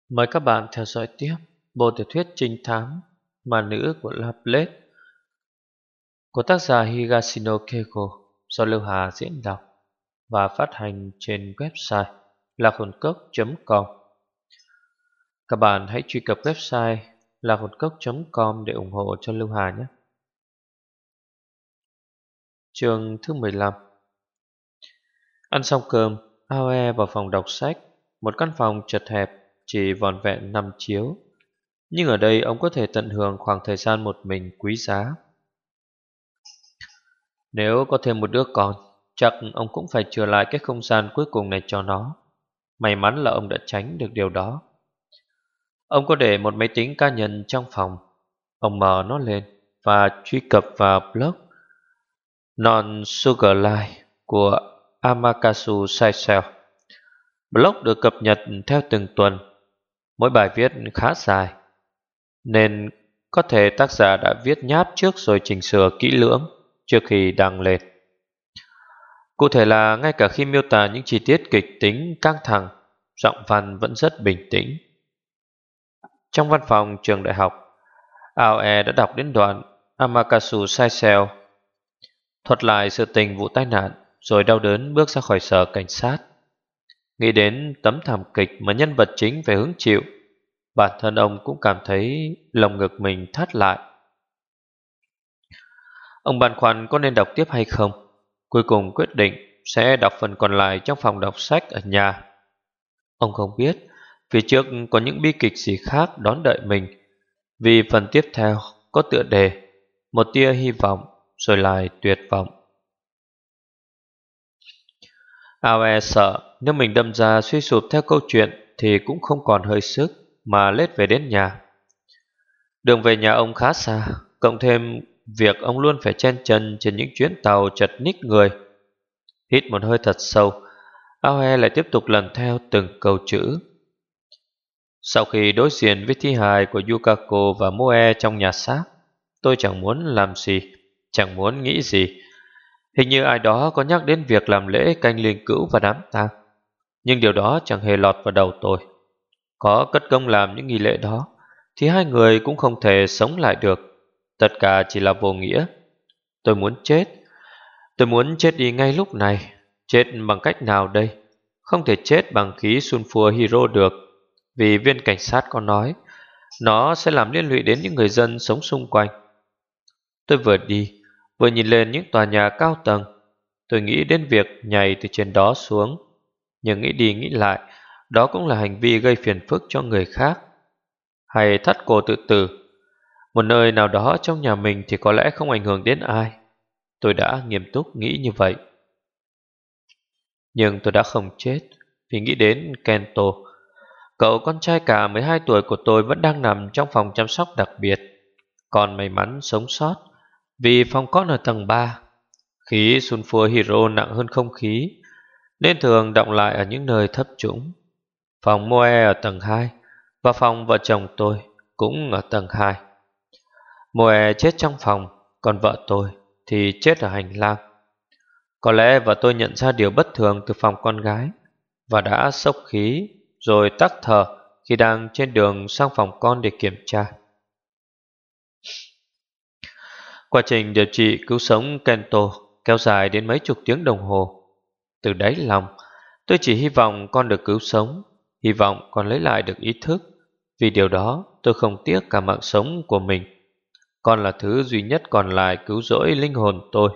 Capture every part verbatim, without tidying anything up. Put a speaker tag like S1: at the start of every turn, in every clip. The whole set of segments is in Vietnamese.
S1: Mời các bạn theo dõi tiếp bộ tiểu thuyết trinh thám Ma nữ của Laplet của tác giả Higashino Keiko do Lưu Hà diễn đọc và phát hành trên website lạc hồn cốc chấm com. Các bạn hãy truy cập website lạc hồn cốc chấm com để ủng hộ cho Lưu Hà nhé. Chương thứ mười lăm. Ăn xong cơm, Aoe vào phòng đọc sách, một căn phòng chật hẹp chỉ vỏn vẹn năm chiếu. Nhưng ở đây ông có thể tận hưởng khoảng thời gian một mình quý giá. Nếu có thêm một đứa con, chắc ông cũng phải trở lại cái không gian cuối cùng này cho nó. May mắn là ông đã tránh được điều đó. Ông có để một máy tính cá nhân trong phòng. Ông mở nó lên và truy cập vào blog Non Sugar Life của Amakasu Saisel. Blog được cập nhật theo từng tuần. Mỗi bài viết khá dài, nên có thể tác giả đã viết nháp trước rồi chỉnh sửa kỹ lưỡng trước khi đăng lên. Cụ thể là ngay cả khi miêu tả những chi tiết kịch tính căng thẳng, giọng văn vẫn rất bình tĩnh. Trong văn phòng trường đại học, Aoe đã đọc đến đoạn Amakasu Saisel thuật lại sự tình vụ tai nạn, rồi đau đớn bước ra khỏi sở cảnh sát. Nghĩ đến tấm thảm kịch mà nhân vật chính phải hứng chịu, bản thân ông cũng cảm thấy lồng ngực mình thắt lại. Ông băn khoăn có nên đọc tiếp hay không. Cuối cùng quyết định sẽ đọc phần còn lại trong phòng đọc sách ở nhà. Ông không biết phía trước có những bi kịch gì khác đón đợi mình, vì phần tiếp theo có tựa đề một tia hy vọng rồi lại tuyệt vọng. Aoe sợ nếu mình đâm ra suy sụp theo câu chuyện thì cũng không còn hơi sức mà lết về đến nhà. Đường về nhà ông khá xa, cộng thêm việc ông luôn phải chen chân trên những chuyến tàu chật ních người. Hít một hơi thật sâu, Aoe lại tiếp tục lần theo từng câu chữ. Sau khi đối diện với thi hài của Yukako và Moe trong nhà xác, tôi chẳng muốn làm gì, chẳng muốn nghĩ gì. Hình như ai đó có nhắc đến việc làm lễ canh liên cữu và đám tang, nhưng điều đó chẳng hề lọt vào đầu tôi. Có cất công làm những nghi lễ đó thì hai người cũng không thể sống lại được. Tất cả chỉ là vô nghĩa. Tôi muốn chết. Tôi muốn chết đi ngay lúc này. Chết bằng cách nào đây? Không thể chết bằng khí sulfur hydro được, vì viên cảnh sát có nói nó sẽ làm liên lụy đến những người dân sống xung quanh. Tôi vừa đi vừa nhìn lên những tòa nhà cao tầng. Tôi nghĩ đến việc nhảy từ trên đó xuống, nhưng nghĩ đi nghĩ lại, đó cũng là hành vi gây phiền phức cho người khác. Hay thắt cổ tự tử, một nơi nào đó trong nhà mình thì có lẽ không ảnh hưởng đến ai. Tôi đã nghiêm túc nghĩ như vậy. Nhưng tôi đã không chết vì nghĩ đến Kento. Cậu con trai cả mười hai tuổi của tôi vẫn đang nằm trong phòng chăm sóc đặc biệt, còn may mắn sống sót vì phòng con ở tầng ba. Khí sulfur hydro nặng hơn không khí, nên thường đọng lại ở những nơi thấp trũng. Phòng Moe ở tầng hai và phòng vợ chồng tôi cũng ở tầng hai. Moe chết trong phòng, còn vợ tôi thì chết ở hành lang. Có lẽ vợ tôi nhận ra điều bất thường từ phòng con gái và đã sốc khí rồi tắc thở khi đang trên đường sang phòng con để kiểm tra. Quá trình điều trị cứu sống Kento kéo dài đến mấy chục tiếng đồng hồ. Từ đáy lòng, tôi chỉ hy vọng con được cứu sống, hy vọng con lấy lại được ý thức. Vì điều đó tôi không tiếc cả mạng sống của mình. Con là thứ duy nhất còn lại cứu rỗi linh hồn tôi.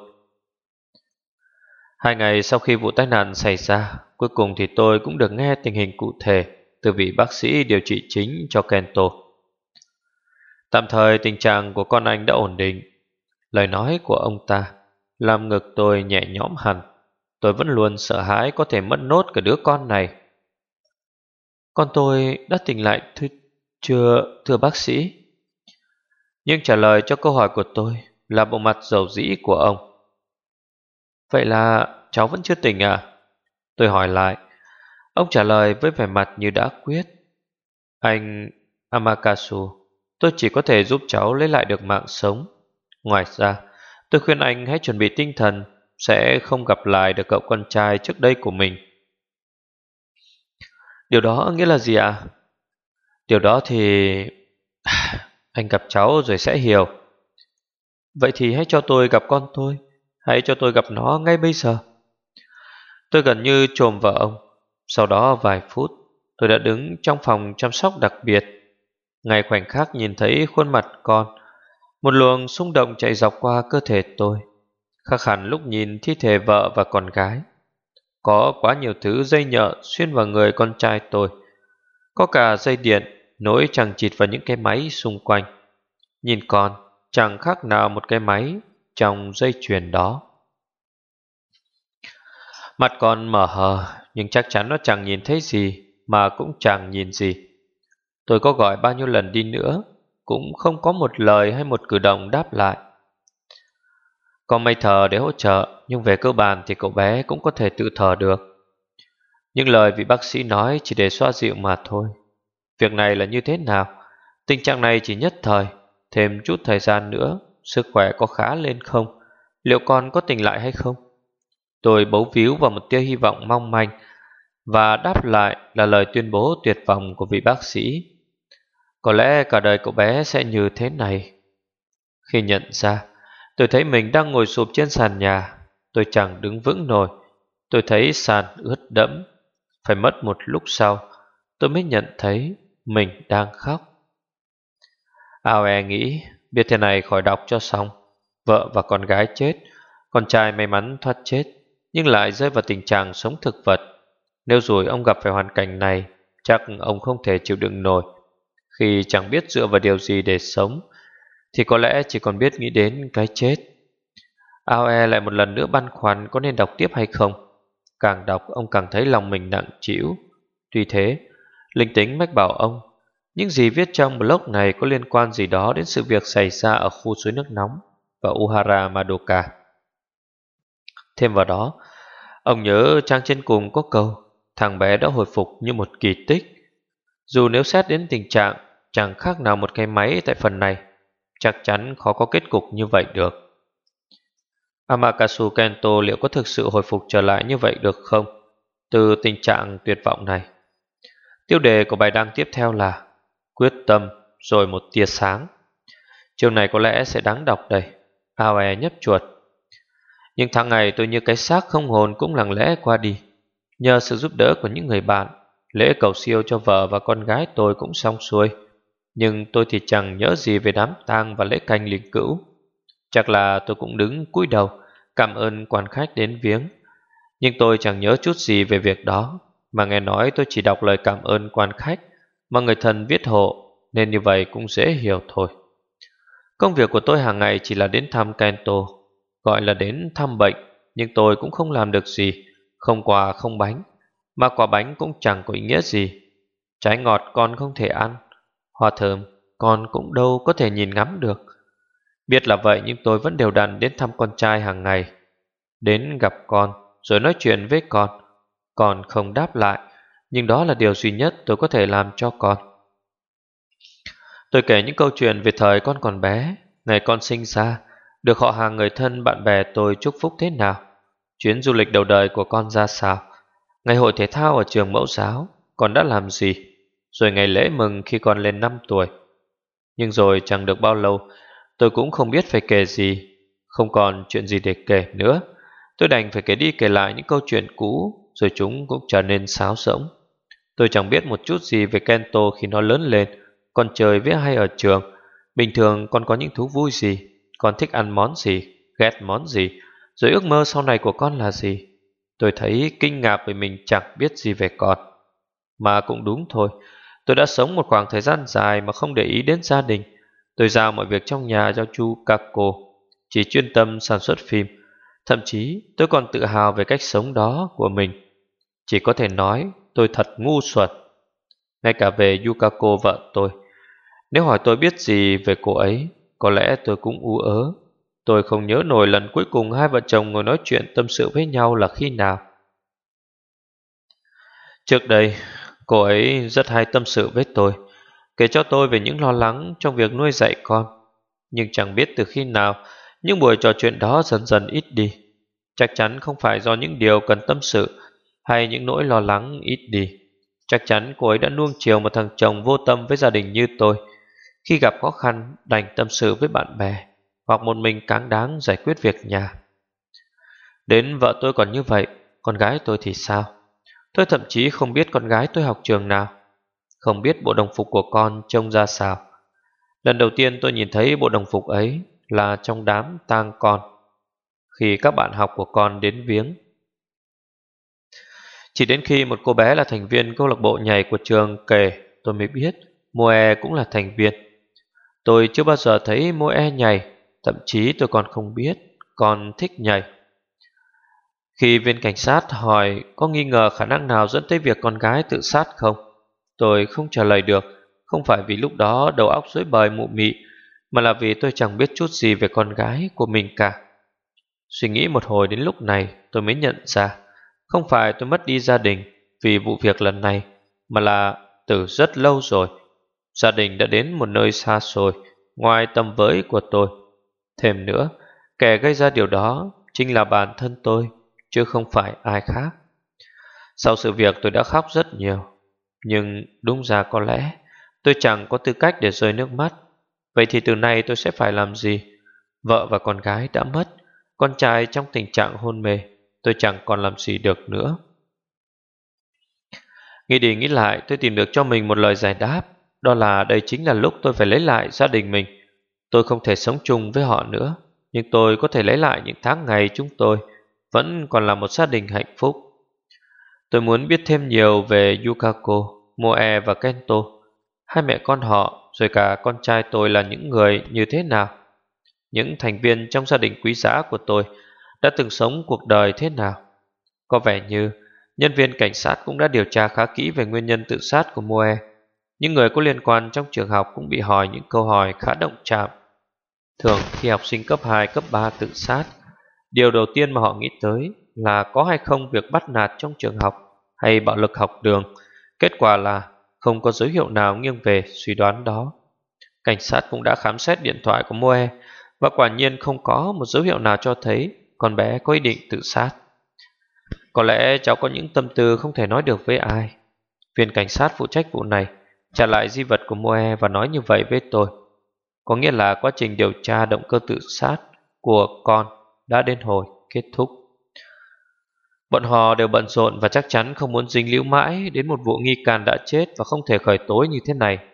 S1: Hai ngày sau khi vụ tai nạn xảy ra, cuối cùng thì tôi cũng được nghe tình hình cụ thể từ vị bác sĩ điều trị chính cho Kento. Tạm thời tình trạng của con anh đã ổn định. Lời nói của ông ta làm ngực tôi nhẹ nhõm hẳn. Tôi vẫn luôn sợ hãi có thể mất nốt cả đứa con này. Con tôi đã tỉnh lại thưa, chưa, thưa bác sĩ? Nhưng trả lời cho câu hỏi của tôi là bộ mặt dầu dĩ của ông. Vậy là cháu vẫn chưa tỉnh à? Tôi hỏi lại. Ông trả lời với vẻ mặt như đã quyết. Anh Amakasu, tôi chỉ có thể giúp cháu lấy lại được mạng sống. Ngoài ra, tôi khuyên anh hãy chuẩn bị tinh thần sẽ không gặp lại được cậu con trai trước đây của mình. Điều đó nghĩa là gì ạ? Điều đó thì anh gặp cháu rồi sẽ hiểu. Vậy thì hãy cho tôi gặp con tôi. Hãy cho tôi gặp nó ngay bây giờ. Tôi gần như chồm vào ông. Sau đó vài phút, tôi đã đứng trong phòng chăm sóc đặc biệt. Ngay khoảnh khắc nhìn thấy khuôn mặt con, một luồng xung động chạy dọc qua cơ thể tôi, khác hẳn lúc nhìn thi thể vợ và con gái. Có quá nhiều thứ dây nhợ xuyên vào người con trai tôi. Có cả dây điện nối chằng chịt vào những cái máy xung quanh. Nhìn con chẳng khác nào một cái máy trong dây chuyền đó. Mặt con mở hờ, nhưng chắc chắn nó chẳng nhìn thấy gì, mà cũng chẳng nhìn gì. Tôi có gọi bao nhiêu lần đi nữa, cũng không có một lời hay một cử động đáp lại. Có máy thở để hỗ trợ, nhưng về cơ bản thì cậu bé cũng có thể tự thở được. Những lời vị bác sĩ nói chỉ để xoa dịu mà thôi. Việc này là như thế nào? Tình trạng này chỉ nhất thời, thêm chút thời gian nữa, sức khỏe có khá lên không? Liệu con có tỉnh lại hay không? Tôi bấu víu vào một tia hy vọng mong manh, và đáp lại là lời tuyên bố tuyệt vọng của vị bác sĩ. Có lẽ cả đời cậu bé sẽ như thế này. Khi nhận ra, tôi thấy mình đang ngồi sụp trên sàn nhà. Tôi chẳng đứng vững nổi. Tôi thấy sàn ướt đẫm. Phải mất một lúc sau, tôi mới nhận thấy mình đang khóc. Aoe nghĩ biết thế này khỏi đọc cho xong. Vợ và con gái chết, con trai may mắn thoát chết, nhưng lại rơi vào tình trạng sống thực vật. Nếu rồi ông gặp phải hoàn cảnh này, chắc ông không thể chịu đựng nổi. Khi chẳng biết dựa vào điều gì để sống, thì có lẽ chỉ còn biết nghĩ đến cái chết. Aoe lại một lần nữa băn khoăn có nên đọc tiếp hay không. Càng đọc ông càng thấy lòng mình nặng trĩu. Tuy thế, linh tính mách bảo ông những gì viết trong blog này có liên quan gì đó đến sự việc xảy ra ở khu suối nước nóng và Uhara Madoka. Thêm vào đó, ông nhớ trang trên cùng có câu thằng bé đã hồi phục như một kỳ tích. Dù nếu xét đến tình trạng chẳng khác nào một cái máy tại phần này, chắc chắn khó có kết cục như vậy được. Amaterasu Kento liệu có thực sự hồi phục trở lại như vậy được không từ tình trạng tuyệt vọng này? Tiêu đề của bài đăng tiếp theo là quyết tâm rồi một tia sáng. Chiều này có lẽ sẽ đáng đọc đây. Aoe nhấp chuột. Nhưng tháng ngày tôi như cái xác không hồn cũng lặng lẽ qua đi. Nhờ sự giúp đỡ của những người bạn, lễ cầu siêu cho vợ và con gái tôi cũng xong xuôi. Nhưng tôi thì chẳng nhớ gì về đám tang và lễ canh linh cữu. Chắc là tôi cũng đứng cúi đầu cảm ơn quan khách đến viếng. Nhưng tôi chẳng nhớ chút gì về việc đó, mà nghe nói tôi chỉ đọc lời cảm ơn quan khách mà người thân viết hộ, nên như vậy cũng dễ hiểu thôi. Công việc của tôi hàng ngày chỉ là đến thăm Kento, gọi là đến thăm bệnh, nhưng tôi cũng không làm được gì, không quà không bánh, mà quả bánh cũng chẳng có ý nghĩa gì. Trái ngọt con không thể ăn, hoa thơm con cũng đâu có thể nhìn ngắm được. Biết là vậy nhưng tôi vẫn đều đặn đến thăm con trai hàng ngày, đến gặp con rồi nói chuyện với con. Con không đáp lại, nhưng đó là điều duy nhất tôi có thể làm cho con. Tôi kể những câu chuyện về thời con còn bé, ngày con sinh ra, được họ hàng người thân bạn bè tôi chúc phúc thế nào, chuyến du lịch đầu đời của con ra sao, ngày hội thể thao ở trường mẫu giáo con đã làm gì, rồi ngày lễ mừng khi con lên năm tuổi. Nhưng rồi chẳng được bao lâu, tôi cũng không biết phải kể gì, không còn chuyện gì để kể nữa. Tôi đành phải kể đi kể lại những câu chuyện cũ, rồi chúng cũng trở nên sáo rỗng. Tôi chẳng biết một chút gì về Kento khi nó lớn lên, con chơi với ai ở trường, bình thường con có những thú vui gì, con thích ăn món gì, ghét món gì, rồi ước mơ sau này của con là gì. Tôi thấy kinh ngạc vì mình chẳng biết gì về con. Mà cũng đúng thôi, tôi đã sống một khoảng thời gian dài mà không để ý đến gia đình. Tôi giao mọi việc trong nhà cho chu Kako, chỉ chuyên tâm sản xuất phim. Thậm chí tôi còn tự hào về cách sống đó của mình. Chỉ có thể nói tôi thật ngu xuẩn. Ngay cả về Yukako vợ tôi, nếu hỏi tôi biết gì về cô ấy, có lẽ tôi cũng ú ớ. Tôi không nhớ nổi lần cuối cùng hai vợ chồng ngồi nói chuyện tâm sự với nhau là khi nào. Trước đây, cô ấy rất hay tâm sự với tôi, kể cho tôi về những lo lắng trong việc nuôi dạy con. Nhưng chẳng biết từ khi nào, những buổi trò chuyện đó dần dần ít đi. Chắc chắn không phải do những điều cần tâm sự hay những nỗi lo lắng ít đi, Chắc chắn cô ấy đã nuông chiều một thằng chồng vô tâm với gia đình như tôi. Khi gặp khó khăn đành tâm sự với bạn bè, hoặc một mình cáng đáng giải quyết việc nhà. Đến vợ tôi còn như vậy, con gái tôi thì sao? Tôi thậm chí không biết con gái tôi học trường nào, không biết bộ đồng phục của con trông ra sao. Lần đầu tiên tôi nhìn thấy bộ đồng phục ấy là trong đám tang con, khi các bạn học của con đến viếng. Chỉ đến khi một cô bé là thành viên câu lạc bộ nhảy của trường kể, tôi mới biết Moe cũng là thành viên. Tôi chưa bao giờ thấy Moe nhảy, thậm chí tôi còn không biết con thích nhảy. Khi viên cảnh sát hỏi có nghi ngờ khả năng nào dẫn tới việc con gái tự sát không, tôi không trả lời được. Không phải vì lúc đó đầu óc rối bời mụ mị, mà là vì tôi chẳng biết chút gì về con gái của mình cả. Suy nghĩ một hồi đến lúc này tôi mới nhận ra, không phải tôi mất đi gia đình vì vụ việc lần này, mà là từ rất lâu rồi gia đình đã đến một nơi xa xôi, ngoài tầm với của tôi. Thêm nữa, kẻ gây ra điều đó chính là bản thân tôi, chứ không phải ai khác. Sau sự việc tôi đã khóc rất nhiều, nhưng đúng ra có lẽ tôi chẳng có tư cách để rơi nước mắt. Vậy thì từ nay tôi sẽ phải làm gì? Vợ và con gái đã mất, con trai trong tình trạng hôn mê, tôi chẳng còn làm gì được nữa. Nghĩ đi nghĩ lại, tôi tìm được cho mình một lời giải đáp. Đó là đây chính là lúc tôi phải lấy lại gia đình mình. Tôi không thể sống chung với họ nữa, nhưng tôi có thể lấy lại những tháng ngày chúng tôi vẫn còn là một gia đình hạnh phúc. Tôi muốn biết thêm nhiều về Yukako, Moe và Kento, hai mẹ con họ, rồi cả con trai tôi là những người như thế nào. Những thành viên trong gia đình quý giá của tôi đã từng sống cuộc đời thế nào. Có vẻ như nhân viên cảnh sát cũng đã điều tra khá kỹ về nguyên nhân tự sát của Moe. Những người có liên quan trong trường học cũng bị hỏi những câu hỏi khá động chạm. Thường khi học sinh cấp hai, cấp ba tự sát, điều đầu tiên mà họ nghĩ tới là có hay không việc bắt nạt trong trường học hay bạo lực học đường. Kết quả là không có dấu hiệu nào nghiêng về suy đoán đó. Cảnh sát cũng đã khám xét điện thoại của Moe, và quả nhiên không có một dấu hiệu nào cho thấy con bé có ý định tự sát. Có lẽ cháu có những tâm tư không thể nói được với ai. Viên cảnh sát phụ trách vụ này trả lại di vật của Moe và nói như vậy với tôi. Có nghĩa là quá trình điều tra động cơ tự sát của con đã đến hồi kết thúc. Bọn họ đều bận rộn và chắc chắn không muốn dính líu mãi đến một vụ nghi can đã chết và không thể khởi tố như thế này.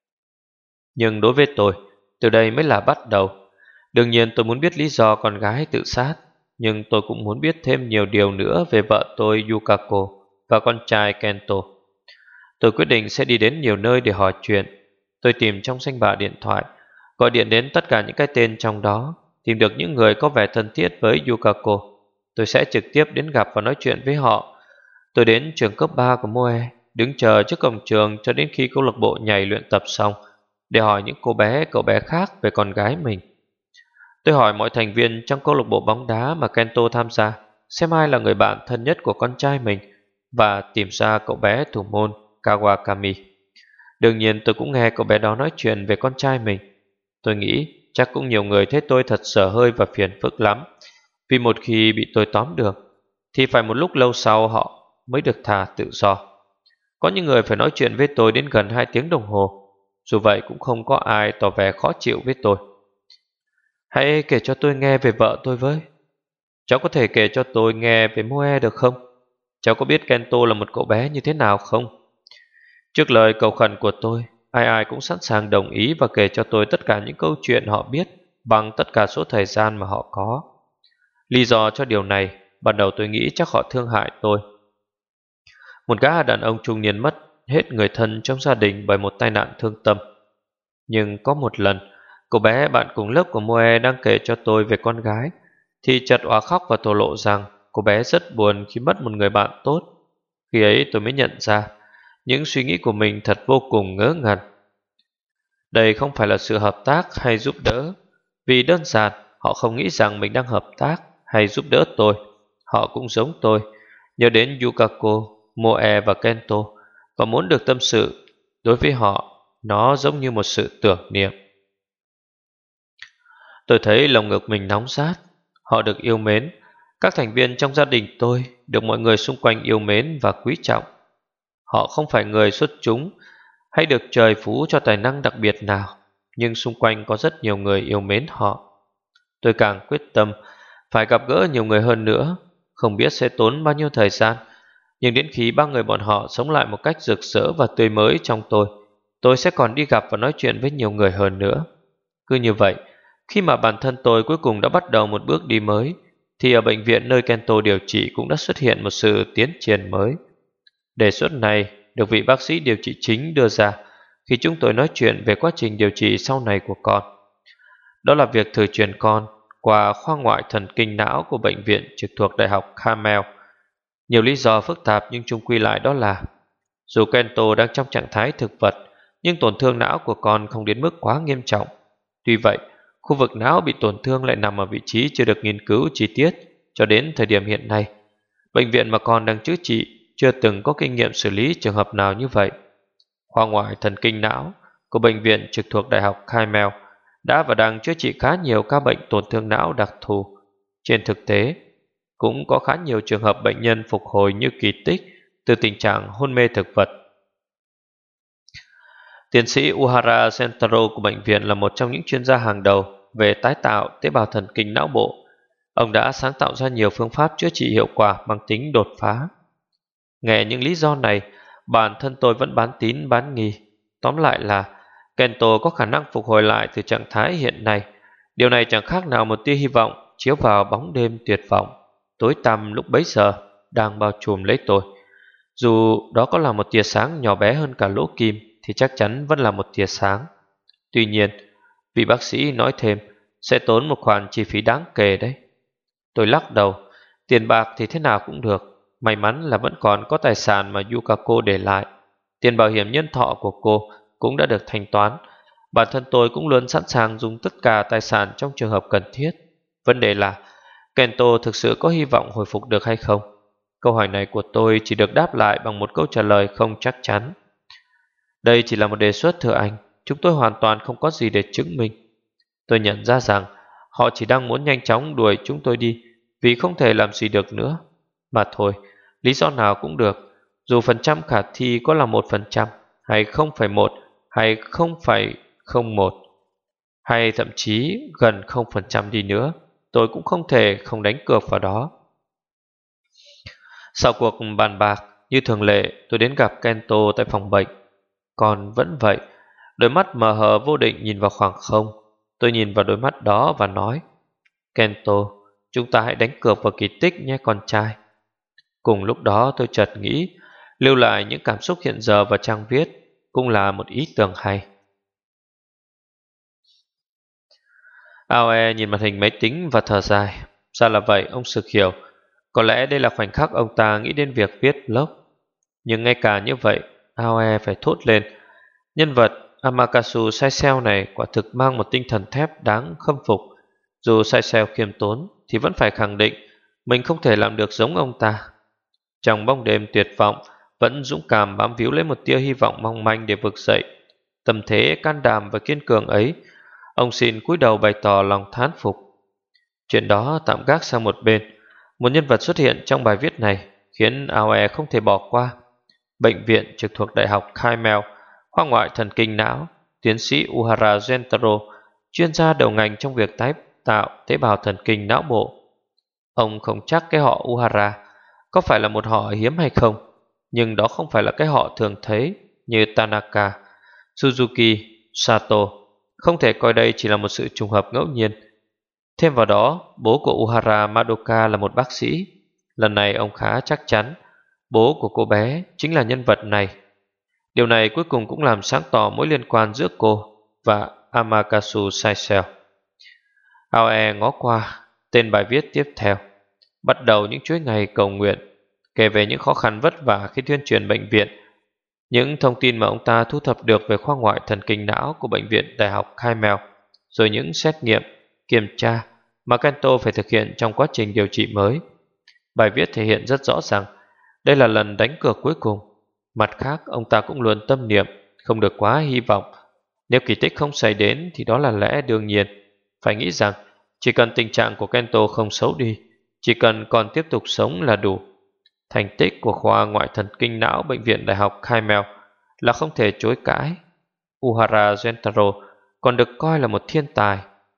S1: Nhưng đối với tôi, từ đây mới là bắt đầu. Đương nhiên tôi muốn biết lý do con gái tự sát, nhưng tôi cũng muốn biết thêm nhiều điều nữa về vợ tôi Yukako và con trai Kento. Tôi quyết định sẽ đi đến nhiều nơi để hỏi chuyện. Tôi tìm trong danh bạ điện thoại, gọi điện đến tất cả những cái tên trong đó, tìm được những người có vẻ thân thiết với Yukako. Tôi sẽ trực tiếp đến gặp và nói chuyện với họ. Tôi đến trường cấp ba của Moe, đứng chờ trước cổng trường cho đến khi câu lạc bộ nhảy luyện tập xong, để hỏi những cô bé, cậu bé khác về con gái mình. Tôi hỏi mọi thành viên trong câu lạc bộ bóng đá mà Kento tham gia, xem ai là người bạn thân nhất của con trai mình, và tìm ra cậu bé thủ môn Kawakami. Đương nhiên tôi cũng nghe cậu bé đó nói chuyện về con trai mình. Tôi nghĩ chắc cũng nhiều người thấy tôi thật dở hơi và phiền phức lắm, vì một khi bị tôi tóm được thì phải một lúc lâu sau họ mới được thả tự do. Có những người phải nói chuyện với tôi đến gần hai tiếng đồng hồ. Dù vậy cũng không có ai tỏ vẻ khó chịu với tôi. Hãy kể cho tôi nghe về vợ tôi với. Cháu có thể kể cho tôi nghe về Moe được không? Cháu có biết Kento là một cậu bé như thế nào không? Trước lời cầu khẩn của tôi, ai ai cũng sẵn sàng đồng ý và kể cho tôi tất cả những câu chuyện họ biết bằng tất cả số thời gian mà họ có. Lý do cho điều này, ban đầu tôi nghĩ chắc họ thương hại tôi. Một gã đàn ông trung niên mất hết người thân trong gia đình bởi một tai nạn thương tâm. Nhưng có một lần, cô bé bạn cùng lớp của Moe đang kể cho tôi về con gái, thì chợt òa khóc và thổ lộ rằng cô bé rất buồn khi mất một người bạn tốt. Khi ấy tôi mới nhận ra những suy nghĩ của mình thật vô cùng ngớ ngẩn. Đây không phải là sự hợp tác hay giúp đỡ, vì đơn giản họ không nghĩ rằng mình đang hợp tác hay giúp đỡ tôi. Họ cũng giống tôi, nhớ đến Yukako, Moe và Kento và muốn được tâm sự. Đối với họ, nó giống như một sự tưởng niệm. Tôi thấy lòng ngực mình nóng rát. Họ được yêu mến. Các thành viên trong gia đình tôi được mọi người xung quanh yêu mến và quý trọng. Họ không phải người xuất chúng hay được trời phú cho tài năng đặc biệt nào, nhưng xung quanh có rất nhiều người yêu mến họ. Tôi càng quyết tâm phải gặp gỡ nhiều người hơn nữa. Không biết sẽ tốn bao nhiêu thời gian, nhưng đến khi ba người bọn họ sống lại một cách rực rỡ và tươi mới trong tôi, tôi sẽ còn đi gặp và nói chuyện với nhiều người hơn nữa. Cứ như vậy, khi mà bản thân tôi cuối cùng đã bắt đầu một bước đi mới, thì ở bệnh viện nơi Kento điều trị cũng đã xuất hiện một sự tiến triển mới. Đề xuất này được vị bác sĩ điều trị chính đưa ra khi chúng tôi nói chuyện về quá trình điều trị sau này của con. Đó là việc thử truyền con qua khoa ngoại thần kinh não của bệnh viện trực thuộc Đại học Carmel. Nhiều lý do phức tạp nhưng chung quy lại đó là dù Kento đang trong trạng thái thực vật, nhưng tổn thương não của con không đến mức quá nghiêm trọng. Tuy vậy, khu vực não bị tổn thương lại nằm ở vị trí chưa được nghiên cứu chi tiết cho đến thời điểm hiện nay. Bệnh viện mà con đang chữa trị chưa từng có kinh nghiệm xử lý trường hợp nào như vậy. Khoa ngoại thần kinh não của bệnh viện trực thuộc Đại học Carmel đã và đang chữa trị khá nhiều ca bệnh tổn thương não đặc thù. Trên thực tế, cũng có khá nhiều trường hợp bệnh nhân phục hồi như kỳ tích từ tình trạng hôn mê thực vật. Tiến sĩ Uhara Sentaro của bệnh viện là một trong những chuyên gia hàng đầu về tái tạo tế bào thần kinh não bộ. Ông đã sáng tạo ra nhiều phương pháp chữa trị hiệu quả mang tính đột phá. Nghe những lý do này, bản thân tôi vẫn bán tín bán nghi. Tóm lại là Kento có khả năng phục hồi lại từ trạng thái hiện nay. Điều này chẳng khác nào một tia hy vọng chiếu vào bóng đêm tuyệt vọng tối tăm lúc bấy giờ đang bao trùm lấy tôi. Dù đó có là một tia sáng nhỏ bé hơn cả lỗ kim thì chắc chắn vẫn là một tia sáng. Tuy nhiên, vị bác sĩ nói thêm sẽ tốn một khoản chi phí đáng kể đấy. Tôi lắc đầu. Tiền bạc thì thế nào cũng được. May mắn là vẫn còn có tài sản mà Yukako để lại. Tiền bảo hiểm nhân thọ của cô cũng đã được thanh toán. Bản thân tôi cũng luôn sẵn sàng dùng tất cả tài sản trong trường hợp cần thiết. Vấn đề là Kento thực sự có hy vọng hồi phục được hay không? Câu hỏi này của tôi chỉ được đáp lại bằng một câu trả lời không chắc chắn. Đây chỉ là một đề xuất thưa anh. Chúng tôi hoàn toàn không có gì để chứng minh. Tôi nhận ra rằng họ chỉ đang muốn nhanh chóng đuổi chúng tôi đi vì không thể làm gì được nữa. Mà thôi, lý do nào cũng được. Dù phần trăm khả thi có là một phần trăm, hay không phẩy một, hay không phẩy không một, hay thậm chí gần không phần trăm đi nữa, tôi cũng không thể không đánh cược vào đó. Sau cuộc bàn bạc, như thường lệ, tôi đến gặp Kento tại phòng bệnh. Còn vẫn vậy, đôi mắt mờ hờ vô định nhìn vào khoảng không. Tôi nhìn vào đôi mắt đó và nói: Kento, chúng ta hãy đánh cược vào kỳ tích nhé con trai. Cùng lúc đó tôi chợt nghĩ, lưu lại những cảm xúc hiện giờ vào trang viết cũng là một ý tưởng hay. Aoe nhìn màn hình máy tính và thở dài. Ra là vậy, ông sực hiểu. Có lẽ đây là khoảnh khắc ông ta nghĩ đến việc viết blog. Nhưng ngay cả như vậy, Aoe phải thốt lên. Nhân vật Amakasu Saiseo này quả thực mang một tinh thần thép đáng khâm phục. Dù Saiseo khiêm tốn thì vẫn phải khẳng định mình không thể làm được giống ông ta. Trong bóng đêm tuyệt vọng, vẫn dũng cảm bám víu lấy một tia hy vọng mong manh để vực dậy. Tâm thế can đảm và kiên cường ấy, ông xin cúi đầu bày tỏ lòng thán phục. Chuyện đó tạm gác sang một bên. Một nhân vật xuất hiện trong bài viết này khiến Aoe không thể bỏ qua. Bệnh viện trực thuộc Đại học Carmel, khoa ngoại thần kinh não, tiến sĩ Uhara Gentaro, chuyên gia đầu ngành trong việc tái tạo tế bào thần kinh não bộ. Ông không chắc cái họ Uhara có phải là một họ hiếm hay không, nhưng đó không phải là cái họ thường thấy như Tanaka, Suzuki, Sato. Không thể coi đây chỉ là một sự trùng hợp ngẫu nhiên. Thêm vào đó, bố của Uhara Madoka là một bác sĩ. Lần này ông khá chắc chắn bố của cô bé chính là nhân vật này. Điều này cuối cùng cũng làm sáng tỏ mối liên quan giữa cô và Amakasu Saiseo. Aoe ngó qua tên bài viết tiếp theo. Bắt đầu những chuỗi ngày cầu nguyện, kể về những khó khăn vất vả khi tuyên truyền bệnh viện, những thông tin mà ông ta thu thập được về khoa ngoại thần kinh não của bệnh viện Đại học Carmel, rồi những xét nghiệm, kiểm tra mà Kento phải thực hiện trong quá trình điều trị mới. Bài viết thể hiện rất rõ ràng đây là lần đánh cược cuối cùng. Mặt khác, ông ta cũng luôn tâm niệm không được quá hy vọng. Nếu kỳ tích không xảy đến thì đó là lẽ đương nhiên. Phải nghĩ rằng chỉ cần tình trạng của Kento không xấu đi, chỉ cần còn tiếp tục sống là đủ. Thành tích của khoa ngoại thần kinh não Bệnh viện Đại học Caimel là không thể chối cãi. Uhara Gentaro còn được coi là một thiên tài.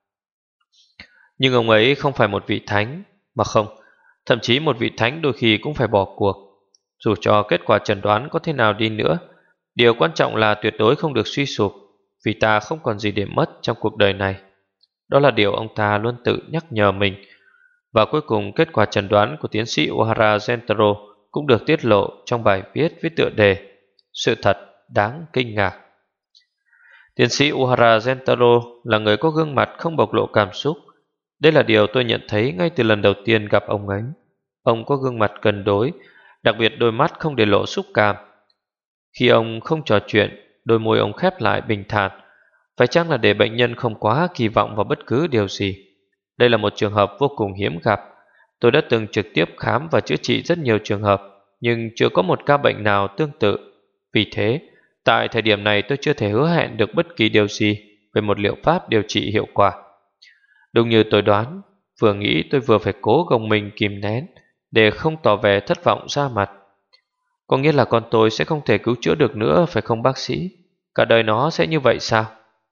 S1: Nhưng ông ấy không phải một vị thánh, mà không, thậm chí một vị thánh đôi khi cũng phải bỏ cuộc. Dù cho kết quả chẩn đoán có thế nào đi nữa, điều quan trọng là tuyệt đối không được suy sụp, vì ta không còn gì để mất trong cuộc đời này. Đó là điều ông ta luôn tự nhắc nhở mình. Và cuối cùng kết quả chẩn đoán của tiến sĩ Uhara Gentaro cũng được tiết lộ trong bài viết với tựa đề Sự thật đáng kinh ngạc. Tiến sĩ Uhara Gentaro là người có gương mặt không bộc lộ cảm xúc. Đây là điều tôi nhận thấy ngay từ lần đầu tiên gặp ông ấy. Ông có gương mặt cân đối, đặc biệt đôi mắt không để lộ xúc cảm. Khi ông không trò chuyện, đôi môi ông khép lại bình thản. Phải chăng là để bệnh nhân không quá kỳ vọng vào bất cứ điều gì? Đây là một trường hợp vô cùng hiếm gặp. Tôi đã từng trực tiếp khám và chữa trị rất nhiều trường hợp, nhưng chưa có một ca bệnh nào tương tự. Vì thế, tại thời điểm này tôi chưa thể hứa hẹn được bất kỳ điều gì về một liệu pháp điều trị hiệu quả. Đúng như tôi đoán, vừa nghĩ tôi vừa phải cố gồng mình kìm nén để không tỏ vẻ thất vọng ra mặt. Có nghĩa là con tôi sẽ không thể cứu chữa được nữa, phải không bác sĩ? Cả đời nó sẽ như vậy sao?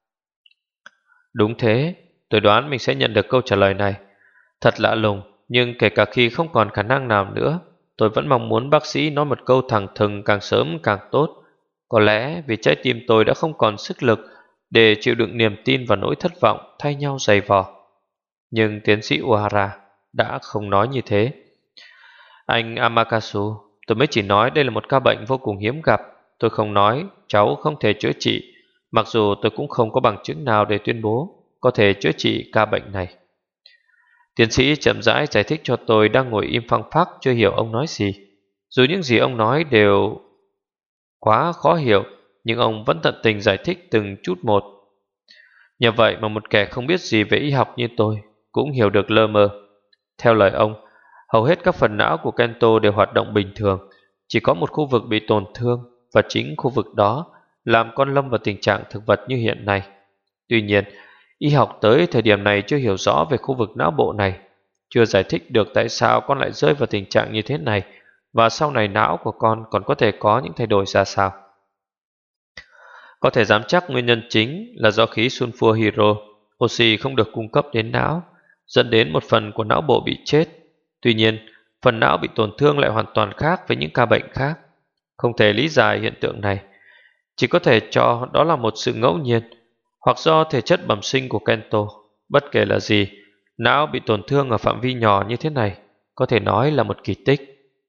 S1: Đúng thế, tôi đoán mình sẽ nhận được câu trả lời này. Thật lạ lùng, nhưng kể cả khi không còn khả năng nào nữa, tôi vẫn mong muốn bác sĩ nói một câu thẳng thừng càng sớm càng tốt. Có lẽ vì trái tim tôi đã không còn sức lực để chịu đựng niềm tin và nỗi thất vọng thay nhau giày vò. Nhưng tiến sĩ Uhara đã không nói như thế. Anh Amakasu, tôi mới chỉ nói đây là một ca bệnh vô cùng hiếm gặp. Tôi không nói cháu không thể chữa trị, mặc dù tôi cũng không có bằng chứng nào để tuyên bố có thể chữa trị ca bệnh này. Tiến sĩ chậm rãi giải thích cho tôi đang ngồi im phăng phắc chưa hiểu ông nói gì. Dù những gì ông nói đều quá khó hiểu, nhưng ông vẫn tận tình giải thích từng chút một. Nhờ vậy mà một kẻ không biết gì về y học như tôi cũng hiểu được lơ mơ. Theo lời ông, hầu hết các phần não của Kento đều hoạt động bình thường, chỉ có một khu vực bị tổn thương, và chính khu vực đó làm con lâm vào tình trạng thực vật như hiện nay. Tuy nhiên, y học tới thời điểm này chưa hiểu rõ về khu vực não bộ này, chưa giải thích được tại sao con lại rơi vào tình trạng như thế này, và sau này não của con còn có thể có những thay đổi ra sao. Có thể dám chắc nguyên nhân chính là do khí sulfur hydro, oxy không được cung cấp đến não, dẫn đến một phần của não bộ bị chết. Tuy nhiên, phần não bị tổn thương lại hoàn toàn khác với những ca bệnh khác. Không thể lý giải hiện tượng này, chỉ có thể cho đó là một sự ngẫu nhiên, hoặc do thể chất bẩm sinh của Kento. Bất kể là gì, não bị tổn thương ở phạm vi nhỏ như thế này có thể nói là một kỳ tích.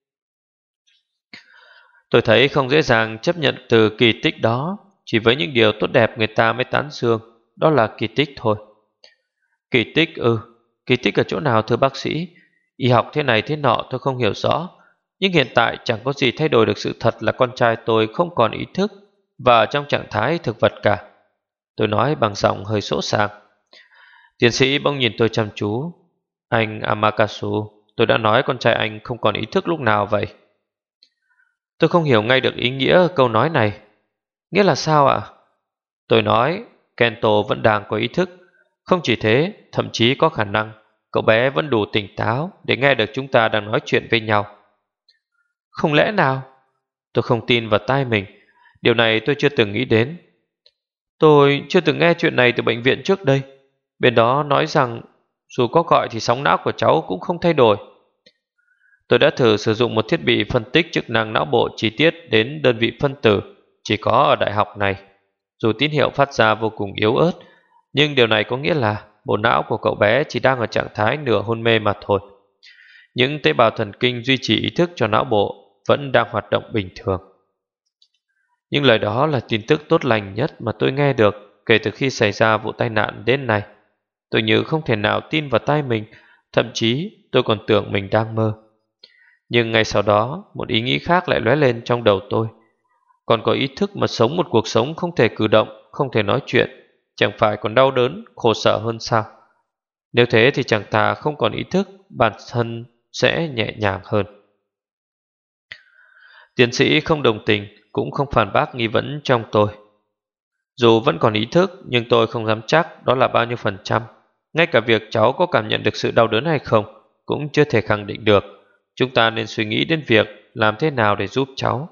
S1: Tôi thấy không dễ dàng chấp nhận từ kỳ tích đó. Chỉ với những điều tốt đẹp người ta mới tán dương, đó là kỳ tích thôi. Kỳ tích ư? Kỳ tích ở chỗ nào thưa bác sĩ? Y học thế này thế nọ tôi không hiểu rõ, nhưng hiện tại chẳng có gì thay đổi được sự thật là con trai tôi không còn ý thức và trong trạng thái thực vật cả. Tôi nói bằng giọng hơi sỗ sàng. Tiến sĩ bỗng nhìn tôi chăm chú. Anh Amakasu, tôi đã nói con trai anh không còn ý thức lúc nào vậy? Tôi không hiểu ngay được ý nghĩa câu nói này. Nghĩa là sao ạ? Tôi nói Kento vẫn đang có ý thức. Không chỉ thế, thậm chí có khả năng cậu bé vẫn đủ tỉnh táo để nghe được chúng ta đang nói chuyện với nhau. Không lẽ nào? Tôi không tin vào tai mình. Điều này tôi chưa từng nghĩ đến. Tôi chưa từng nghe chuyện này từ bệnh viện trước đây. Bên đó nói rằng dù có gọi thì sóng não của cháu cũng không thay đổi. Tôi đã thử sử dụng một thiết bị phân tích chức năng não bộ chi tiết đến đơn vị phân tử, chỉ có ở đại học này. Dù tín hiệu phát ra vô cùng yếu ớt, nhưng điều này có nghĩa là bộ não của cậu bé chỉ đang ở trạng thái nửa hôn mê mà thôi. Những tế bào thần kinh duy trì ý thức cho não bộ vẫn đang hoạt động bình thường. Những lời đó là tin tức tốt lành nhất mà tôi nghe được kể từ khi xảy ra vụ tai nạn đến nay. Tôi như không thể nào tin vào tai mình, thậm chí tôi còn tưởng mình đang mơ. Nhưng ngay sau đó, một ý nghĩ khác lại lóe lên trong đầu tôi. Còn có ý thức mà sống một cuộc sống không thể cử động, không thể nói chuyện, chẳng phải còn đau đớn, khổ sở hơn sao? Nếu thế thì chẳng thà không còn ý thức, bản thân sẽ nhẹ nhàng hơn. Tiến sĩ không đồng tình, cũng không phản bác nghi vấn trong tôi. Dù vẫn còn ý thức, nhưng tôi không dám chắc đó là bao nhiêu phần trăm. Ngay cả việc cháu có cảm nhận được sự đau đớn hay không cũng chưa thể khẳng định được. Chúng ta nên suy nghĩ đến việc làm thế nào để giúp cháu.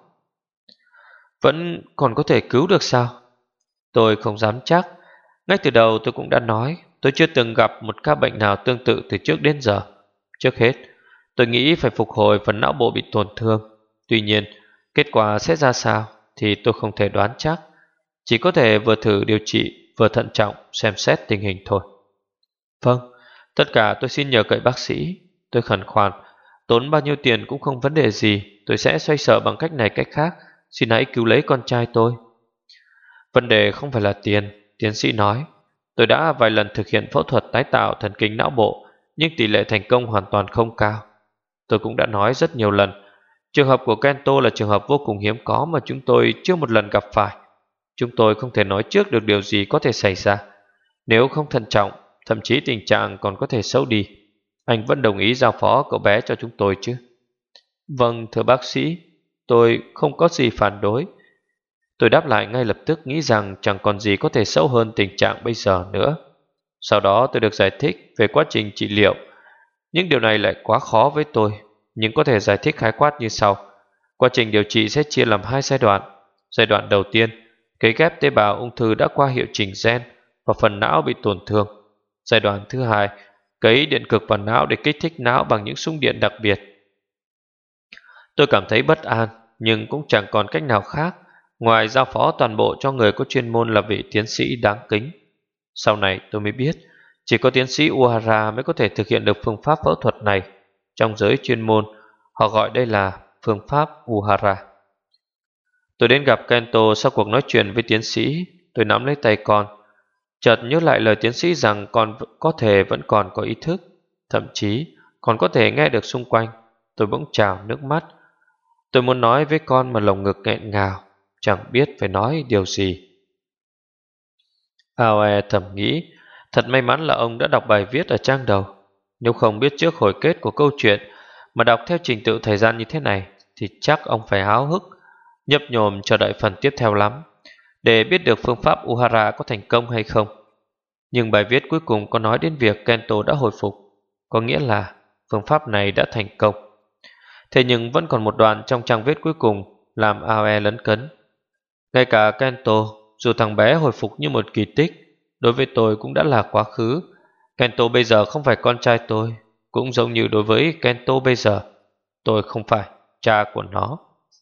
S1: Vẫn còn có thể cứu được sao? Tôi không dám chắc. Ngay từ đầu tôi cũng đã nói tôi chưa từng gặp một ca bệnh nào tương tự từ trước đến giờ. Trước hết, tôi nghĩ phải phục hồi phần não bộ bị tổn thương. Tuy nhiên, kết quả sẽ ra sao thì tôi không thể đoán chắc. Chỉ có thể vừa thử điều trị, vừa thận trọng xem xét tình hình thôi. Vâng, tất cả tôi xin nhờ cậy bác sĩ. Tôi khẩn khoản, tốn bao nhiêu tiền cũng không vấn đề gì. Tôi sẽ xoay sở bằng cách này cách khác. Xin hãy cứu lấy con trai tôi. Vấn đề không phải là tiền, tiến sĩ nói. Tôi đã vài lần thực hiện phẫu thuật tái tạo thần kinh não bộ, nhưng tỷ lệ thành công hoàn toàn không cao. Tôi cũng đã nói rất nhiều lần, trường hợp của Kento là trường hợp vô cùng hiếm có mà chúng tôi chưa một lần gặp phải. Chúng tôi không thể nói trước được điều gì có thể xảy ra. Nếu không thận trọng, thậm chí tình trạng còn có thể xấu đi. Anh vẫn đồng ý giao phó cậu bé cho chúng tôi chứ? Vâng, thưa bác sĩ, tôi không có gì phản đối. Tôi đáp lại ngay lập tức, nghĩ rằng chẳng còn gì có thể xấu hơn tình trạng bây giờ nữa. Sau đó tôi được giải thích về quá trình trị liệu. Những điều này lại quá khó với tôi, nhưng có thể giải thích khái quát như sau. Quá trình điều trị sẽ chia làm hai giai đoạn. Giai đoạn đầu tiên, cấy ghép tế bào ung thư đã qua hiệu chỉnh gen và phần não bị tổn thương. Giai đoạn thứ hai, cấy điện cực vào não để kích thích não bằng những xung điện đặc biệt. Tôi cảm thấy bất an, nhưng cũng chẳng còn cách nào khác ngoài giao phó toàn bộ cho người có chuyên môn là vị tiến sĩ đáng kính. Sau này tôi mới biết, chỉ có tiến sĩ Uehara mới có thể thực hiện được phương pháp phẫu thuật này. Trong giới chuyên môn, họ gọi đây là phương pháp Uehara. Tôi đến gặp Kento sau cuộc nói chuyện với tiến sĩ. Tôi nắm lấy tay con, chợt nhớ lại lời tiến sĩ rằng con có thể vẫn còn có ý thức, thậm chí còn có thể nghe được xung quanh. Tôi bỗng trào nước mắt. Tôi muốn nói với con mà lồng ngực nghẹn ngào, chẳng biết phải nói điều gì. Aoe thầm nghĩ, thật may mắn là ông đã đọc bài viết ở trang đầu. Nếu không biết trước hồi kết của câu chuyện mà đọc theo trình tự thời gian như thế này, thì chắc ông phải háo hức, nhấp nhổm chờ đợi phần tiếp theo lắm, để biết được phương pháp Uehara có thành công hay không. Nhưng bài viết cuối cùng có nói đến việc Kento đã hồi phục, có nghĩa là phương pháp này đã thành công. Thế nhưng vẫn còn một đoạn trong trang viết cuối cùng làm Aoe lấn cấn. Ngay cả Kento, dù thằng bé hồi phục như một kỳ tích, đối với tôi cũng đã là quá khứ. Kento bây giờ không phải con trai tôi, cũng giống như đối với Kento bây giờ, tôi không phải cha của nó.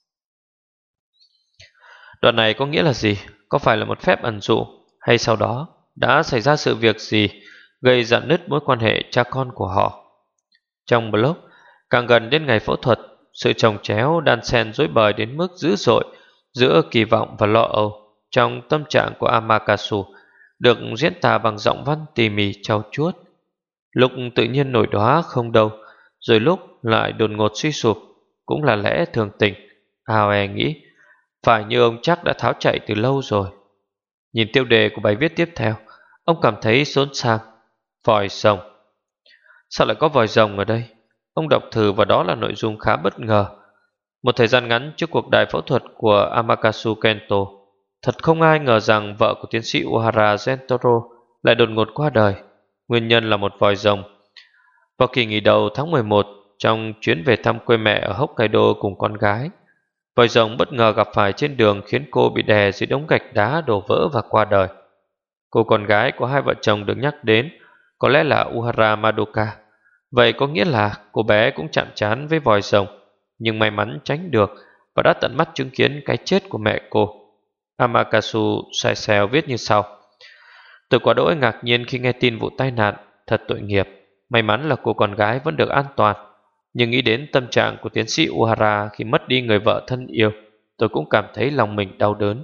S1: Đoạn này có nghĩa là gì? Có phải là một phép ẩn dụ, hay sau đó đã xảy ra sự việc gì gây rạn nứt mối quan hệ cha con của họ? Trong blog, càng gần đến ngày phẫu thuật, sự chồng chéo đan xen rối bời đến mức dữ dội giữa kỳ vọng và lo âu trong tâm trạng của Amakasu được diễn tả bằng giọng văn tỉ mỉ trau chuốt. Lúc tự nhiên nổi đóa không đâu, rồi lúc lại đột ngột suy sụp, cũng là lẽ thường tình. Aoe nghĩ, phải như ông chắc đã tháo chạy từ lâu rồi. Nhìn tiêu đề của bài viết tiếp theo, ông cảm thấy xốn sang. Vòi rồng. Sao lại có vòi rồng ở đây? Ông đọc thử và đó là nội dung khá bất ngờ. Một thời gian ngắn trước cuộc đại phẫu thuật của Amakasu Kento, thật không ai ngờ rằng vợ của tiến sĩ Uehara Gentoro lại đột ngột qua đời. Nguyên nhân là một vòi rồng. Vào kỳ nghỉ đầu tháng mười một, trong chuyến về thăm quê mẹ ở Hokkaido cùng con gái, vòi rồng bất ngờ gặp phải trên đường khiến cô bị đè dưới đống gạch đá đổ vỡ và qua đời. Cô con gái của hai vợ chồng được nhắc đến có lẽ là Uehara Madoka. Vậy có nghĩa là cô bé cũng chạm trán với vòi rồng, nhưng may mắn tránh được và đã tận mắt chứng kiến cái chết của mẹ cô. Amakasu sai xèo viết như sau: Tôi quá đỗi ngạc nhiên khi nghe tin vụ tai nạn, thật tội nghiệp. May mắn là cô con gái vẫn được an toàn, nhưng nghĩ đến tâm trạng của tiến sĩ Uehara khi mất đi người vợ thân yêu, tôi cũng cảm thấy lòng mình đau đớn.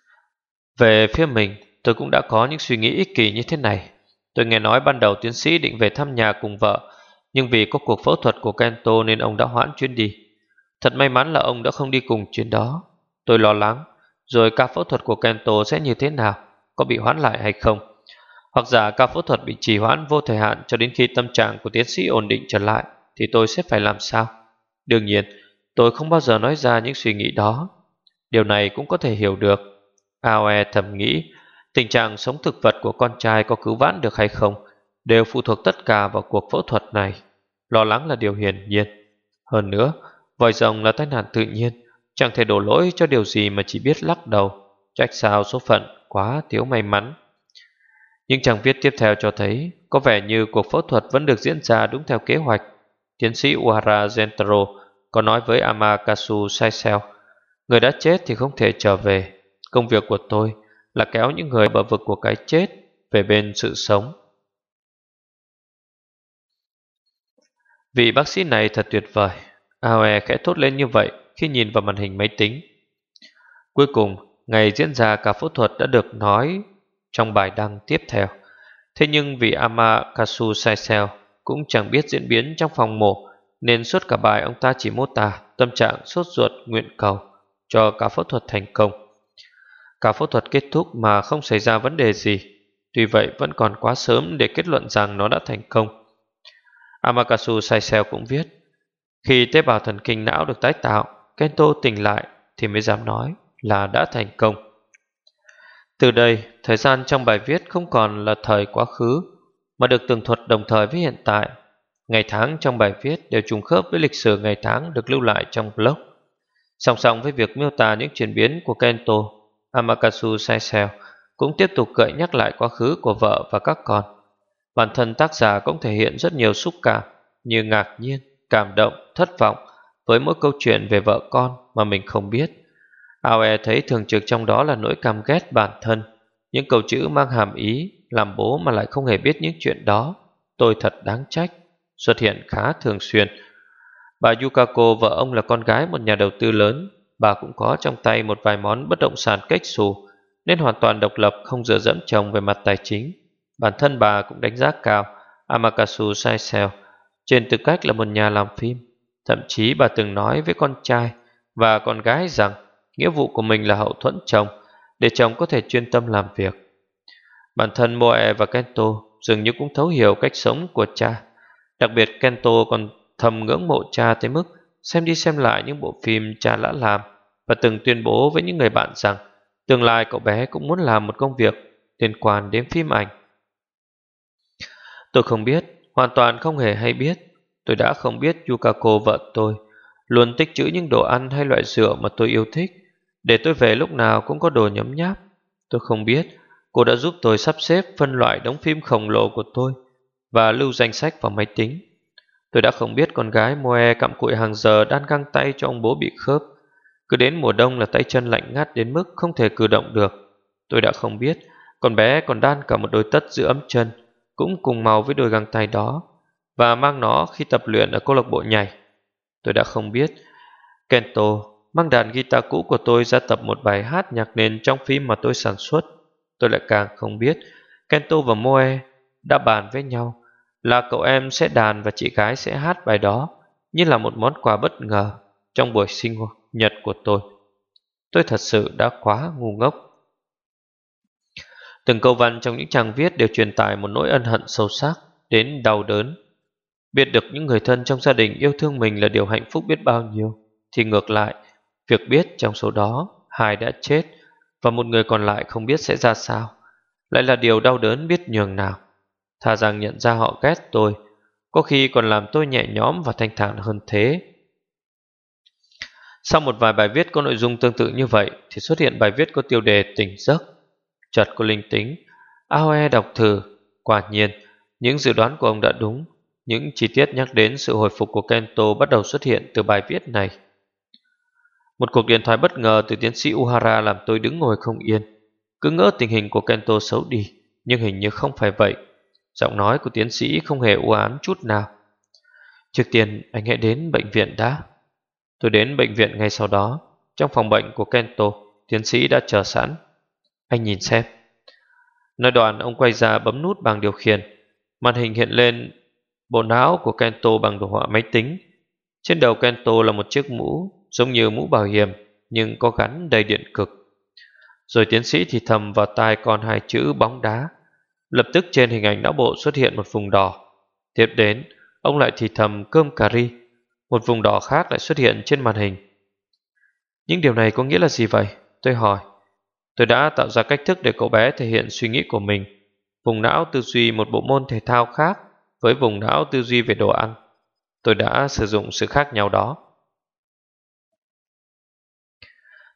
S1: Về phía mình, tôi cũng đã có những suy nghĩ ích kỷ như thế này. Tôi nghe nói ban đầu tiến sĩ định về thăm nhà cùng vợ, nhưng vì có cuộc phẫu thuật của Kento nên ông đã hoãn chuyến đi. Thật may mắn là ông đã không đi cùng chuyến đó. Tôi lo lắng, rồi ca phẫu thuật của Kento sẽ như thế nào, có bị hoãn lại hay không? Hoặc giả ca phẫu thuật bị trì hoãn vô thời hạn cho đến khi tâm trạng của tiến sĩ ổn định trở lại, thì tôi sẽ phải làm sao? Đương nhiên, tôi không bao giờ nói ra những suy nghĩ đó. Điều này cũng có thể hiểu được. Aoe thầm nghĩ, tình trạng sống thực vật của con trai có cứu vãn được hay không đều phụ thuộc tất cả vào cuộc phẫu thuật này. Lo lắng là điều hiển nhiên. Hơn nữa, Vòi rồng là tai nạn tự nhiên, chẳng thể đổ lỗi cho điều gì mà chỉ biết lắc đầu, trách sao số phận quá thiếu may mắn. Nhưng trang viết tiếp theo cho thấy có vẻ như cuộc phẫu thuật vẫn được diễn ra đúng theo kế hoạch. Tiến sĩ Uehara Gentaro có nói với Amaterasu Saisei, người đã chết thì không thể trở về. Công việc của tôi là kéo những người bờ vực của cái chết về bên sự sống. Vị bác sĩ này thật tuyệt vời, Aoe khẽ thốt lên như vậy khi nhìn vào màn hình máy tính. Cuối cùng, ngày diễn ra ca phẫu thuật đã được nói trong bài đăng tiếp theo. Thế nhưng vì Amaterasu Saisei cũng chẳng biết diễn biến trong phòng mổ, nên suốt cả bài ông ta chỉ mô tả tâm trạng sốt ruột nguyện cầu cho ca phẫu thuật thành công. Ca phẫu thuật kết thúc mà không xảy ra vấn đề gì. Tuy vậy vẫn còn quá sớm để kết luận rằng nó đã thành công. Amaterasu Saisei cũng viết, khi tế bào thần kinh não được tái tạo, Kento tỉnh lại thì mới dám nói là đã thành công. Từ đây, thời gian trong bài viết không còn là thời quá khứ, mà được tường thuật đồng thời với hiện tại. Ngày tháng trong bài viết đều trùng khớp với lịch sử ngày tháng được lưu lại trong blog. Song song với việc miêu tả những chuyển biến của Kento, Amaterasu Saisei cũng tiếp tục gợi nhắc lại quá khứ của vợ và các con. Bản thân tác giả cũng thể hiện rất nhiều xúc cảm như ngạc nhiên, cảm động, thất vọng với mỗi câu chuyện về vợ con mà mình không biết. Aoe thấy thường trực trong đó là nỗi căm ghét bản thân, những câu chữ mang hàm ý làm bố mà lại không hề biết những chuyện đó. Tôi thật đáng trách, xuất hiện khá thường xuyên. Bà Yukako, vợ ông, là con gái một nhà đầu tư lớn. Bà cũng có trong tay một vài món bất động sản cách xù, nên hoàn toàn độc lập, không dựa dẫm chồng về mặt tài chính. Bản thân bà cũng đánh giá cao Amaterasu Saisei trên tư cách là một nhà làm phim. Thậm chí bà từng nói với con trai và con gái rằng nghĩa vụ của mình là hậu thuẫn chồng, để chồng có thể chuyên tâm làm việc. Bản thân Moe và Kento dường như cũng thấu hiểu cách sống của cha. Đặc biệt Kento còn thầm ngưỡng mộ cha tới mức xem đi xem lại những bộ phim cha đã làm, và từng tuyên bố với những người bạn rằng tương lai cậu bé cũng muốn làm một công việc liên quan đến phim ảnh. Tôi không biết, hoàn toàn không hề hay biết. Tôi đã không biết Yukako, vợ tôi, luôn tích trữ những đồ ăn hay loại rượu mà tôi yêu thích, để tôi về lúc nào cũng có đồ nhấm nháp. Tôi không biết cô đã giúp tôi sắp xếp phân loại đống phim khổng lồ của tôi và lưu danh sách vào máy tính. Tôi đã không biết con gái Moe cặm cụi hàng giờ đan găng tay cho ông bố bị khớp. Cứ đến mùa đông là tay chân lạnh ngắt đến mức không thể cử động được. Tôi đã không biết con bé còn đan cả một đôi tất giữ ấm chân, cũng cùng màu với đôi găng tay đó, và mang nó khi tập luyện ở câu lạc bộ nhảy. Tôi đã không biết Kento mang đàn guitar cũ của tôi ra tập một bài hát nhạc nền trong phim mà tôi sản xuất. Tôi lại càng không biết Kento và Moe đã bàn với nhau là cậu em sẽ đàn và chị gái sẽ hát bài đó, như là một món quà bất ngờ trong buổi sinh nhật của tôi. Tôi thật sự đã quá ngu ngốc. Từng câu văn trong những trang viết đều truyền tải một nỗi ân hận sâu sắc đến đau đớn. Biết được những người thân trong gia đình yêu thương mình là điều hạnh phúc biết bao nhiêu, thì ngược lại, việc biết trong số đó hai đã chết và một người còn lại không biết sẽ ra sao lại là điều đau đớn biết nhường nào. Thà rằng nhận ra họ ghét tôi, có khi còn làm tôi nhẹ nhõm và thanh thản hơn thế. Sau một vài bài viết có nội dung tương tự như vậy thì xuất hiện bài viết có tiêu đề tỉnh giấc. Chợt có linh tính, Aoe đọc thử. Quả nhiên, những dự đoán của ông đã đúng. Những chi tiết nhắc đến sự hồi phục của Kento bắt đầu xuất hiện từ bài viết này. Một cuộc điện thoại bất ngờ từ tiến sĩ Uehara làm tôi đứng ngồi không yên. Cứ ngỡ tình hình của Kento xấu đi, nhưng hình như không phải vậy. Giọng nói của tiến sĩ không hề u ám chút nào. Trước tiên anh hãy đến bệnh viện đã. Tôi đến bệnh viện ngay sau đó. Trong phòng bệnh của Kento, tiến sĩ đã chờ sẵn. Anh nhìn xem. Nói đoạn, ông quay ra bấm nút bằng điều khiển. Màn hình hiện lên bộ não của Kento bằng đồ họa máy tính. Trên đầu Kento là một chiếc mũ giống như mũ bảo hiểm, nhưng có gắn đầy điện cực. Rồi tiến sĩ thì thầm vào tai con hai chữ bóng đá. Lập tức trên hình ảnh não bộ xuất hiện một vùng đỏ. Tiếp đến, ông lại thì thầm cơm cà ri. Một vùng đỏ khác lại xuất hiện trên màn hình. Những điều này có nghĩa là gì vậy? Tôi hỏi. Tôi đã tạo ra cách thức để cậu bé thể hiện suy nghĩ của mình. Vùng não tư duy một bộ môn thể thao khác với vùng não tư duy về đồ ăn. Tôi đã sử dụng sự khác nhau đó.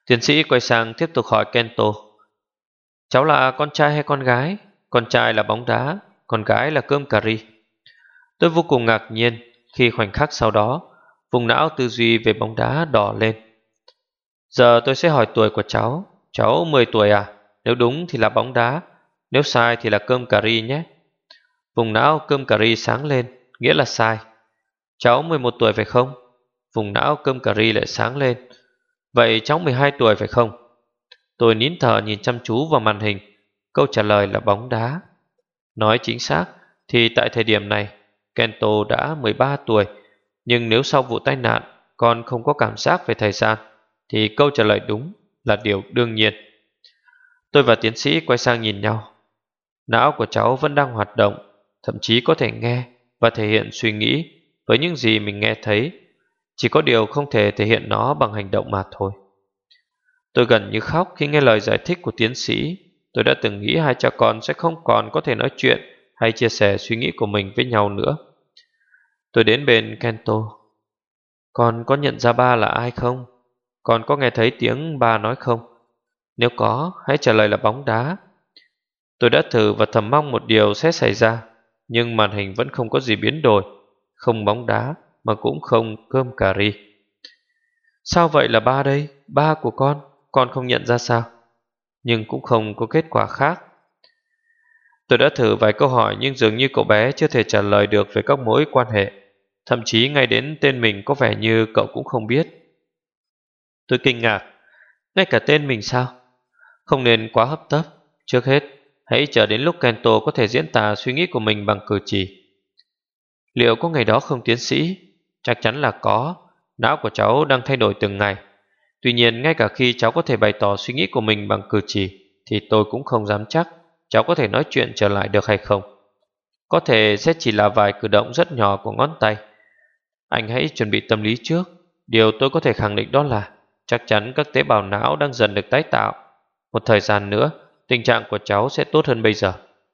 S1: Tiến sĩ quay sang tiếp tục hỏi Kento: cháu là con trai hay con gái? Con trai là bóng đá, con gái là cơm cà ri. Tôi vô cùng ngạc nhiên khi khoảnh khắc sau đó vùng não tư duy về bóng đá đỏ lên. Giờ tôi sẽ hỏi tuổi của cháu. Cháu mười tuổi à? Nếu đúng thì là bóng đá, nếu sai thì là cơm cà ri nhé. Vùng não cơm cà ri sáng lên, nghĩa là sai. Cháu mười một tuổi phải không? Vùng não cơm cà ri lại sáng lên. Vậy cháu mười hai tuổi phải không? Tôi nín thở nhìn chăm chú vào màn hình. Câu trả lời là bóng đá. Nói chính xác thì tại thời điểm này Kento đã mười ba tuổi. Nhưng nếu sau vụ tai nạn con không có cảm giác về thời gian thì câu trả lời đúng là điều đương nhiên. Tôi và tiến sĩ quay sang nhìn nhau. Não của cháu vẫn đang hoạt động, thậm chí có thể nghe và thể hiện suy nghĩ với những gì mình nghe thấy. Chỉ có điều không thể thể hiện nó bằng hành động mà thôi. Tôi gần như khóc khi nghe lời giải thích của tiến sĩ. Tôi đã từng nghĩ hai cha con sẽ không còn có thể nói chuyện hay chia sẻ suy nghĩ của mình với nhau nữa. Tôi đến bên Kento. Con có nhận ra ba là ai không? Con có nghe thấy tiếng ba nói không? Nếu có, hãy trả lời là bóng đá. Tôi đã thử và thầm mong một điều sẽ xảy ra, nhưng màn hình vẫn không có gì biến đổi. Không bóng đá mà cũng không cơm cà ri. Sao vậy là ba đây? Ba của con, con không nhận ra sao? Nhưng cũng không có kết quả khác. Tôi đã thử vài câu hỏi nhưng dường như cậu bé chưa thể trả lời được về các mối quan hệ. Thậm chí ngay đến tên mình có vẻ như cậu cũng không biết. Tôi kinh ngạc. Ngay cả tên mình sao? Không nên quá hấp tấp. Trước hết, hãy chờ đến lúc Kento có thể diễn tả suy nghĩ của mình bằng cử chỉ. Liệu có ngày đó không tiến sĩ? Chắc chắn là có. Não của cháu đang thay đổi từng ngày. Tuy nhiên ngay cả khi cháu có thể bày tỏ suy nghĩ của mình bằng cử chỉ thì tôi cũng không dám chắc cháu có thể nói chuyện trở lại được hay không. Có thể sẽ chỉ là vài cử động rất nhỏ của ngón tay. Anh hãy chuẩn bị tâm lý trước. Điều tôi có thể khẳng định đó là chắc chắn các tế bào não đang dần được tái tạo. Một thời gian nữa tình trạng của cháu sẽ tốt hơn bây giờ.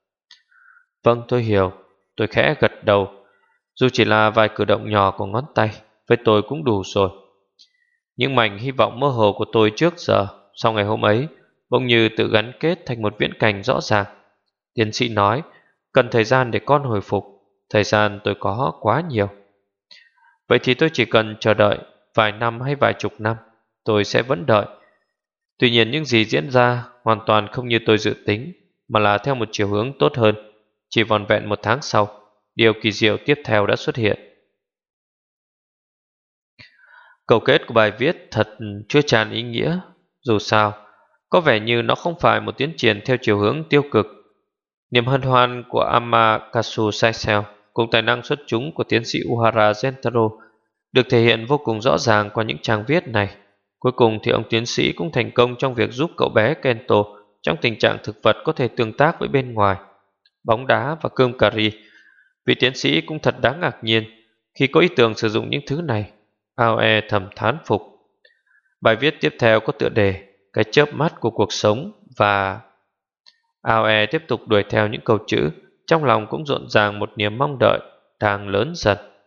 S1: Vâng, tôi hiểu. Tôi khẽ gật đầu. Dù chỉ là vài cử động nhỏ của ngón tay, với tôi cũng đủ rồi. Những mảnh hy vọng mơ hồ của tôi trước giờ, sau ngày hôm ấy, bỗng như tự gắn kết thành một viễn cảnh rõ ràng. Tiến sĩ nói, cần thời gian để con hồi phục. Thời gian tôi có quá nhiều. Vậy thì tôi chỉ cần chờ đợi vài năm hay vài chục năm, tôi sẽ vẫn đợi. Tuy nhiên những gì diễn ra hoàn toàn không như tôi dự tính, mà là theo một chiều hướng tốt hơn. Chỉ vòn vẹn một tháng sau, điều kỳ diệu tiếp theo đã xuất hiện. Câu kết của bài viết thật chưa tràn ý nghĩa. Dù sao, có vẻ như nó không phải một tiến triển theo chiều hướng tiêu cực. Niềm hân hoan của Amakatsu Saisel cùng tài năng xuất chúng của tiến sĩ Uhara Gentaro được thể hiện vô cùng rõ ràng qua những trang viết này. Cuối cùng thì ông tiến sĩ cũng thành công trong việc giúp cậu bé Kento trong tình trạng thực vật có thể tương tác với bên ngoài, bóng đá và cơm cà ri. Vị tiến sĩ cũng thật đáng ngạc nhiên khi có ý tưởng sử dụng những thứ này. Aoe thầm thán phục. Bài viết tiếp theo có tựa đề Cái chớp mắt của cuộc sống, và Aoe tiếp tục đuổi theo những câu chữ, trong lòng cũng rộn ràng một niềm mong đợi đang lớn dần.